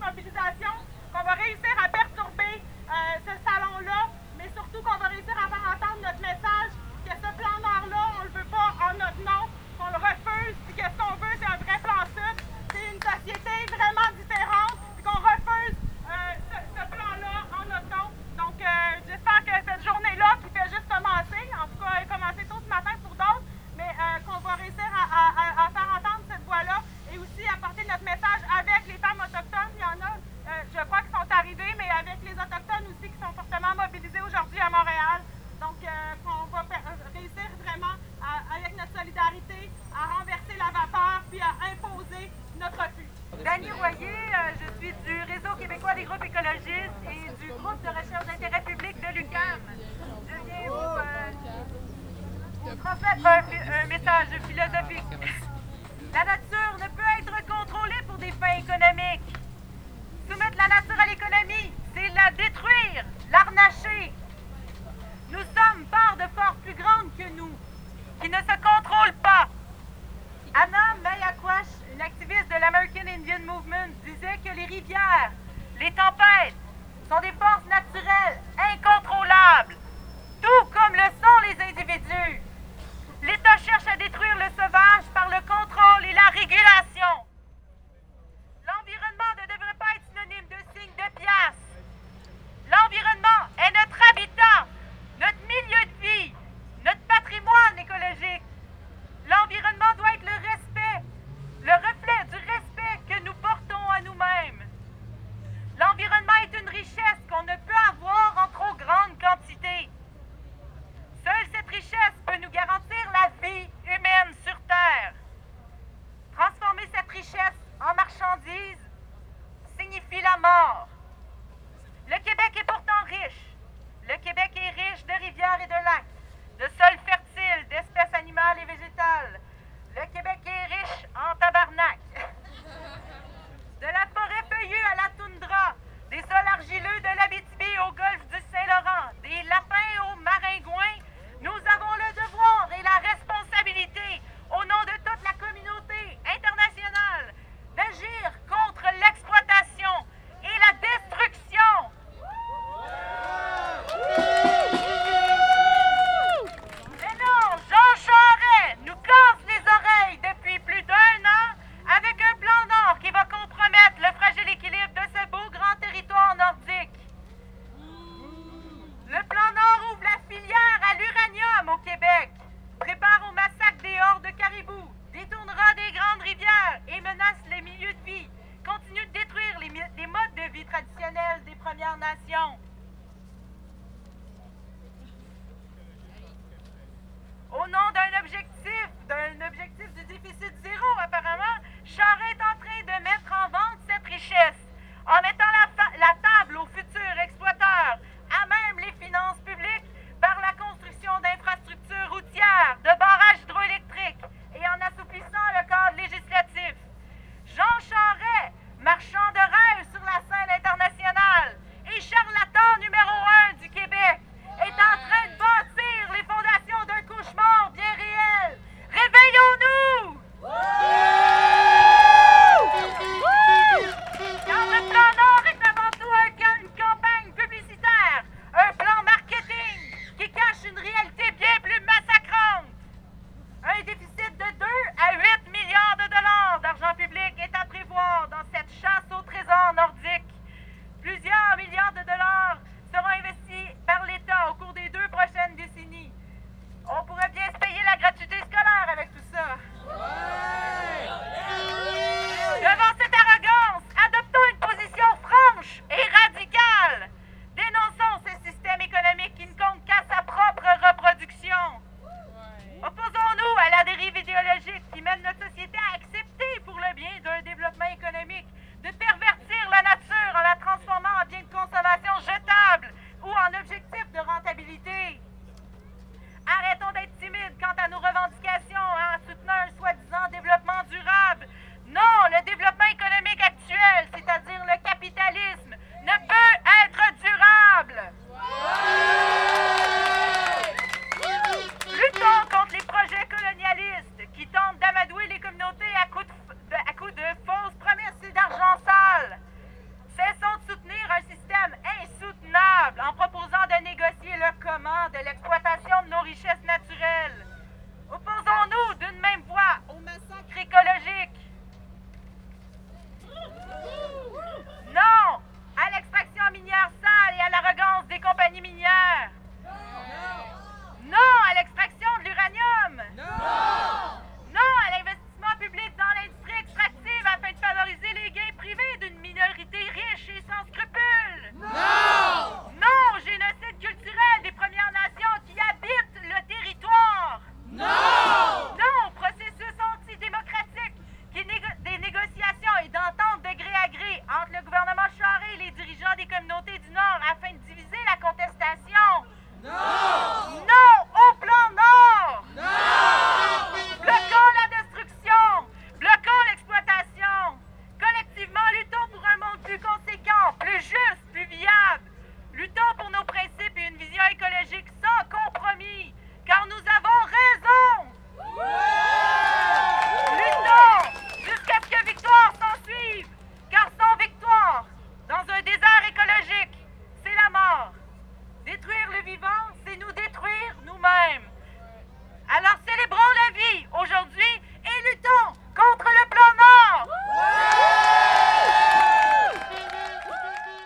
mobilisation, qu'on va réussir à perturber ce salon-là, mais surtout qu'on va réussir à faire entendre notre message que ce plan Nord-là, on ne le veut pas en notre nom, qu'on le refuse, puis que ce qu'on veut, c'est un vrai plan Sud. C'est une société vraiment différente, puis qu'on refuse ce plan-là en notre nom. Donc, j'espère que cette journée-là, qui fait juste commencer, en tout cas, elle a commencé tôt ce matin pour d'autres, mais qu'on va réussir à faire entendre cette voix-là et aussi à porter notre message avec les femmes autochtones. Il y en a, je crois, qui sont arrivées, mais avec les autochtones aussi qui sont fortement mobilisés aujourd'hui à Montréal. Donc, qu'on va réussir vraiment, avec notre solidarité, à renverser la vapeur puis à imposer notre refus. Dany Royer, je suis du Réseau québécois des groupes écologistes et du groupe de recherche d'intérêt public de l'UQAM. Je viens vous transmettre un message philosophique. La nature ne peut être contrôlée pour des fins économiques. Soumettre la nature à l'économie, c'est la détruire, l'arnacher. Nous sommes part de forces plus grandes que nous, qui ne se contrôlent pas. Anna Mayakwash, une activiste de l'American Indian Movement, disait que les rivières, les tempêtes, sont des forces naturelles incontrôlables, tout comme le sont les individus. L'État cherche à détruire le sauvage par le contrôle et la régulation. L'environnement ne devrait pas être synonyme de signe de pièce. L'environnement est notre habitat, notre milieu de vie, notre patrimoine écologique. L'environnement doit être le respect, le reflet du respect que nous portons à nous-mêmes. L'environnement est une richesse qu'on ne peut avoir en trop grande quantité. Seule cette richesse peut nous garantir la vie humaine sur Terre. Transformer cette richesse en marchandise signifie la mort. Le Québec est pourtant riche. Le Québec est riche de rivières et de lacs, de sols fertiles, d'espèces animales et végétales. Le Québec est riche en tabarnak. De la forêt feuillue à la toundra, des sols argileux de l'Abitibi au golfe du Saint-Laurent, des lapins aux maringouins, nous avons le devoir et la responsabilité, au nom de toute la communauté internationale, d'agir contre l'exploitation et la destruction. Mais non, Jean Charest nous casse les oreilles depuis plus d'1 an avec un plan Nord qui va compromettre le fragile équilibre de ce beau grand territoire nordique. Le plan Nord ouvre la filière à l'uranium au Québec, prépare au massacre des hordes de caribous, détournera des grandes rivières et menace les milieux de vie, continue de détruire les modes de vie traditionnels des Premières Nations.